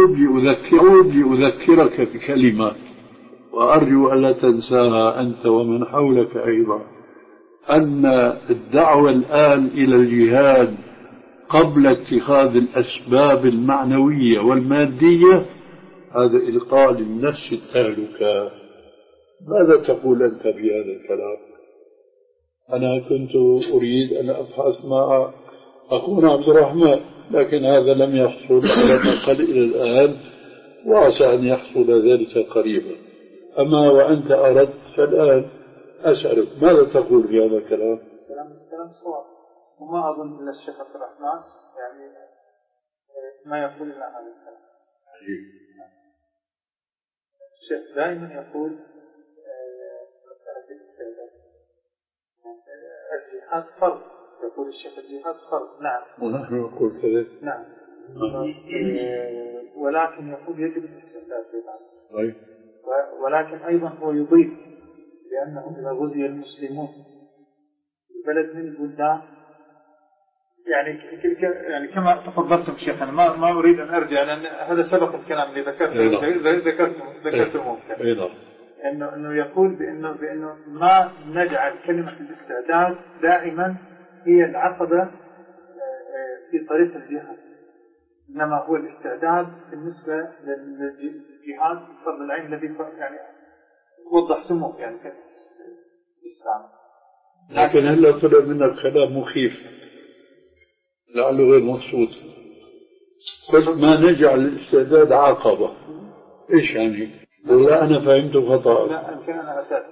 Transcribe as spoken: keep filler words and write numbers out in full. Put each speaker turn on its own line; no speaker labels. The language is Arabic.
أعود لأذكر أعود لأذكرك بكلمة وأرجو ألا تنساها أنت ومن حولك أيضا، أن الدعوة الآن إلى الجهاد قبل اتخاذ الأسباب المعنوية والمادية هذا إلقاء للنفس التهلكة. ماذا تقول أنت بهذا الكلام؟ أنا كنت أريد أن أبحث مع أخونا عبد الرحمن، لكن هذا لم يحصل على الأقل إلى الآن، وعسى أن يحصل ذلك قريبا. أما وأنت أردت فالآن أسألك ماذا تقول في هذا الكلام؟
كلام صواب، وما أظن أن الشيخ عبد الرحمن يعني ما يقول إلا هذا الكلام. الشيخ دائما يقول مسألة الاستعداد الجهاد فرض، يقول الشيخ الجهاد فرض، نعم
ونحن نقول كذلك،
نعم، ولكن يقول يجب الاستعداد
طيب،
ولكن أيضا هو يضيف لأنه إذا غزي المسلمون بلد من البلدان يعني يعني كما تفضلتم شيخنا، ما ما أريد أن أرجع لأن هذا سبق الكلام اللي ذكرته ذكرته ذكرته ممكن إنه إنه يقول بأنه بأنه ما نجعل كلمة الاستعداد دائما هي العقبة في طريق الجهاد، إنما هو الاستعداد بالنسبة للجهاد فرض العين الذي يعني وضحتموه يعني في السابق.
لكن هلا طلع منك كلام مخيف لعله غير مقصود. قلت ما نجعل الاستعداد عقبة، إيش يعني؟ ولا أنا فهمت خطأ؟
لا يمكن أنا أسأل